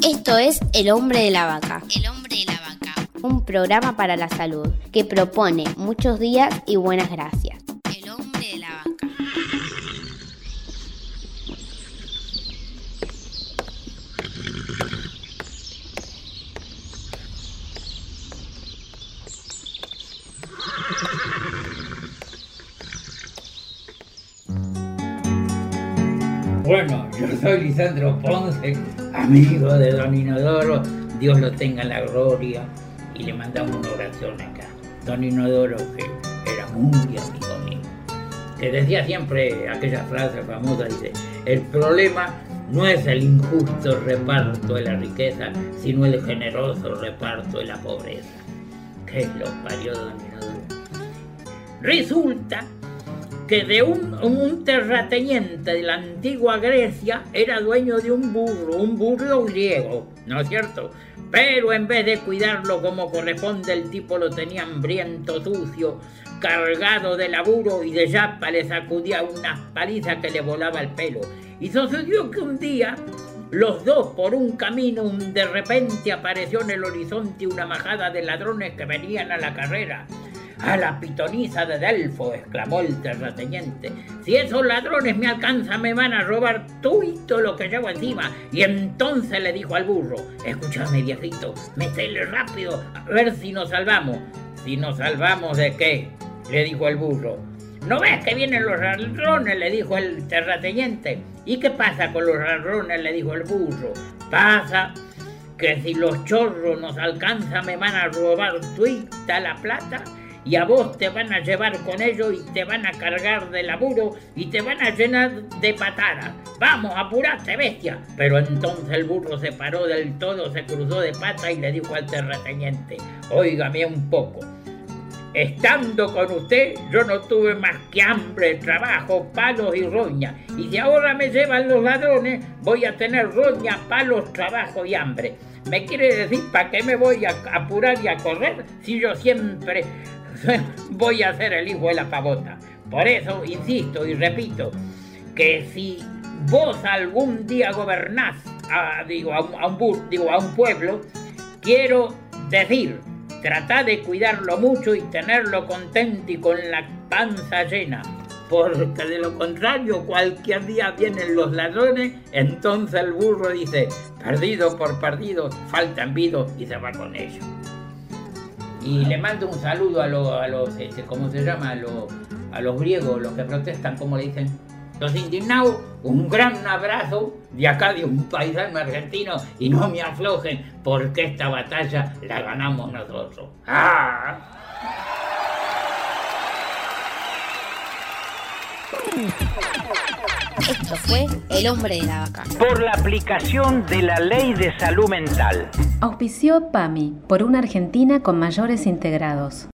Esto es El Hombre de la Vaca. El Hombre de la Vaca. Un programa para la salud que propone muchos días y buenas gracias. El Hombre de la Vaca. Bueno, yo soy Lisandro Ponce, amigo de Don Inodoro, Dios lo tenga en la gloria, y le mandamos una oración acá. Don Inodoro, que era muy amigo mío, que decía siempre aquella frase famosa, dice: el problema no es el injusto reparto de la riqueza, sino el generoso reparto de la pobreza. ¿Qué lo parió Don Inodoro? Resulta que de un terrateniente de la antigua Grecia era dueño de un burro griego, ¿no es cierto? Pero en vez de cuidarlo como corresponde, el tipo lo tenía hambriento, sucio, cargado de laburo, y de yapa le sacudía unas palizas que le volaba el pelo. Y sucedió que un día los dos por un camino, de repente apareció en el horizonte una majada de ladrones que venían a la carrera. «A la pitonisa de Delfo», exclamó el terrateniente, «si esos ladrones me alcanzan, me van a robar todo lo que llevo encima». Y entonces le dijo al burro: «Escúchame, viejito, métele rápido, a ver si nos salvamos». «¿Si nos salvamos de qué?», le dijo el burro. «¿No ves que vienen los ladrones?», le dijo el terrateniente. «¿Y qué pasa con los ladrones?», le dijo el burro. «Pasa que si los chorros nos alcanzan, me van a robar toda la plata, y a vos te van a llevar con ellos y te van a cargar de laburo y te van a llenar de patadas. Vamos, apurate, bestia». Pero entonces el burro se paró del todo, se cruzó de pata y le dijo al terrateniente: «Óigame un poco. Estando con usted, yo no tuve más que hambre, trabajo, palos y roña. Y si ahora me llevan los ladrones, voy a tener roña, palos, trabajo y hambre. ¿Me quiere decir para qué me voy a apurar y a correr si yo siempre voy a ser el hijo de la pavota? Por eso insisto y repito que si vos algún día gobernás a un pueblo, quiero decir, tratá de cuidarlo mucho y tenerlo contento y con la panza llena, porque de lo contrario cualquier día vienen los ladrones». Entonces el burro dice: «Perdido por perdido, falta envido», y se va con ellos. Y le mando un saludo a los ¿cómo se llama? A los griegos, los que protestan, ¿cómo le dicen? Los indignados. Un gran abrazo de acá, de un paisano argentino, y no me aflojen, porque esta batalla la ganamos nosotros. ¡Ah! Esto fue El Hombre de la Vaca. Por la aplicación de la Ley de Salud Mental. Auspició PAMI, por una Argentina con mayores integrados.